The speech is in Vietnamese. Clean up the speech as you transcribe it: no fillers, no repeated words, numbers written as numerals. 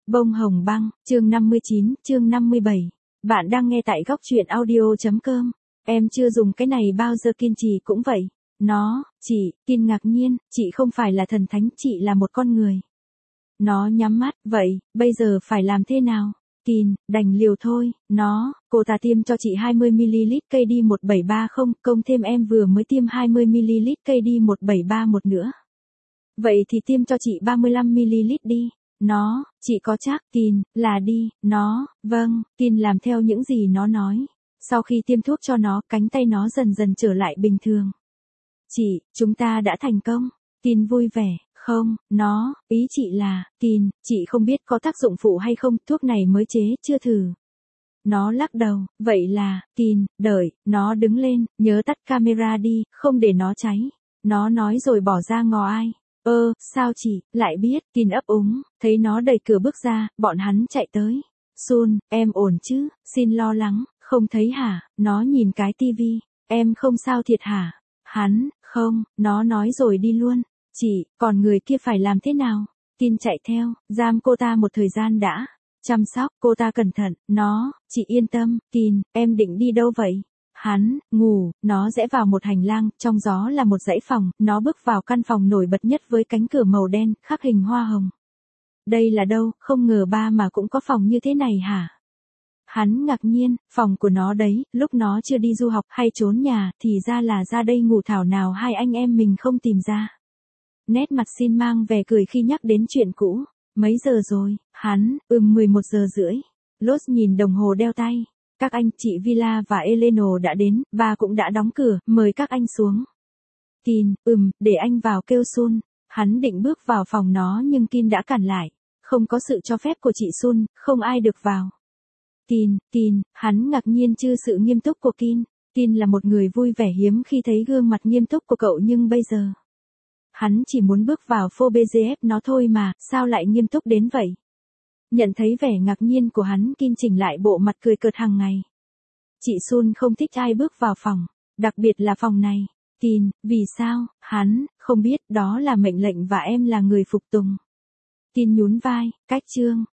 Bông hồng băng, chương 59, chương 57. Bạn đang nghe tại góc truyện audio.com. Em chưa dùng cái này bao giờ, Kiên Trì cũng vậy. Chị, Kiên ngạc nhiên, chị không phải là thần thánh, chị là một con người. Nó nhắm mắt, vậy, bây giờ phải làm thế nào? Kiên, đành liều thôi, cô ta tiêm cho chị 20ml KD 1730, công thêm em vừa mới tiêm 20ml KD 1731 nữa. Vậy thì tiêm cho chị 35ml đi. Chị có chắc? Kiên, là đi. Vâng, Kiên làm theo những gì nó nói. Sau khi tiêm thuốc cho nó, cánh tay nó dần dần trở lại bình thường. Chị, chúng ta đã thành công. Kiên vui vẻ. Không, ý chị là, Kiên, chị không biết có tác dụng phụ hay không, thuốc này mới chế, chưa thử. Nó lắc đầu, vậy là, Kiên, đợi, nó đứng lên, nhớ tắt camera đi, không để nó cháy. Nó nói rồi bỏ ra ngò ai. Sao chị, lại biết, Kiên ấp úng, thấy nó đẩy cửa bước ra, bọn hắn chạy tới. Sun, em ổn chứ, xin lo lắng, không thấy hả, nó nhìn cái tivi, em không sao thiệt hả? Hắn, không, nó nói rồi đi luôn. Chị, còn người kia phải làm thế nào? Kiên chạy theo, giam cô ta một thời gian đã. Chăm sóc cô ta cẩn thận, chị yên tâm, Kiên, em định đi đâu vậy? Hắn, ngủ, nó rẽ vào một hành lang, trong gió là một dãy phòng, nó bước vào căn phòng nổi bật nhất với cánh cửa màu đen, khắc hình hoa hồng. Đây là đâu, không ngờ ba mà cũng có phòng như thế này hả? Hắn ngạc nhiên, phòng của nó đấy, lúc nó chưa đi du học hay trốn nhà, thì ra là ra đây ngủ, thảo nào hai anh em mình không tìm ra. Nét mặt Xin mang vẻ cười khi nhắc đến chuyện cũ. Mấy giờ rồi? Hắn, 11 giờ rưỡi. Lốt nhìn đồng hồ đeo tay. Các anh, chị Villa và Eleno đã đến, ba cũng đã đóng cửa, mời các anh xuống. Kiên, để anh vào, kêu Sun. Hắn định bước vào phòng nó nhưng Kiên đã cản lại. Không có sự cho phép của chị Sun, không ai được vào. Kiên, hắn ngạc nhiên trước sự nghiêm túc của Kiên. Kiên là một người vui vẻ hiếm khi thấy gương mặt nghiêm túc của cậu, nhưng bây giờ hắn chỉ muốn bước vào phô BGF nó thôi mà, sao lại nghiêm túc đến vậy? Nhận thấy vẻ ngạc nhiên của hắn, Kiên chỉnh lại bộ mặt cười cợt hàng ngày. Chị Sun không thích ai bước vào phòng, đặc biệt là phòng này. Kiên, vì sao? Hắn, không biết, đó là mệnh lệnh và em là người phục tùng. Kiên nhún vai, cách chương,